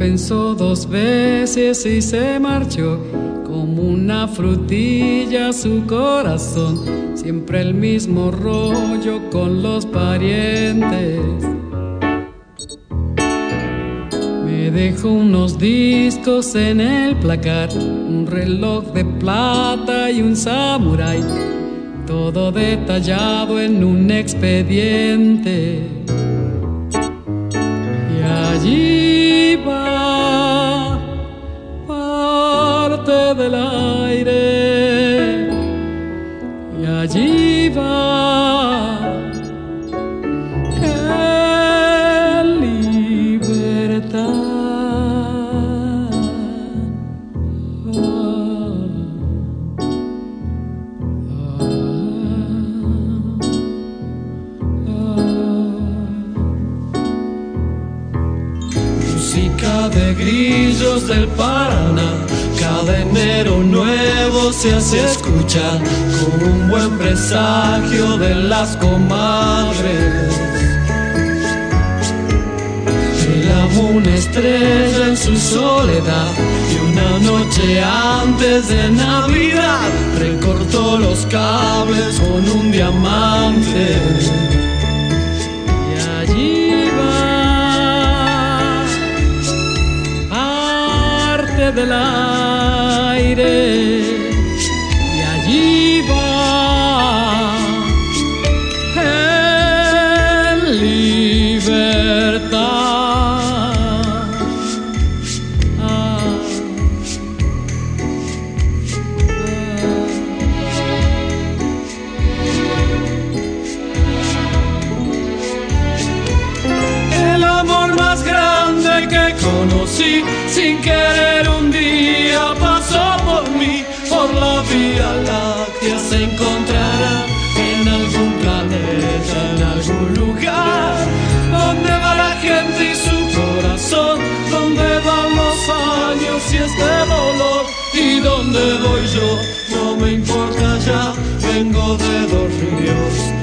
pensó dos veces y se marchó. Como una frutilla su corazón, siempre el mismo rollo con los parientes. Me dejó unos discos en el placar, un reloj de plata y un samurái, todo detallado en un expediente. Y allí va parte del aire, y allí va en libertad. Música de grillos del Paraná, cada enero nuevo se hace escuchar, como un buen presagio de las comadres. Velaba una estrella en su soledad y una noche antes de Navidad recortó los cables con un diamante. Y allí va del aire, y allí va en libertad. El amor más grande que conocí, sin querer un día pasó por mí. Por la Vía Láctea se encontrará en algún planeta, en algún lugar, donde va la gente y su corazón, donde van los años y este dolor, y donde voy yo no me importa ya. Vengo de dos ríos,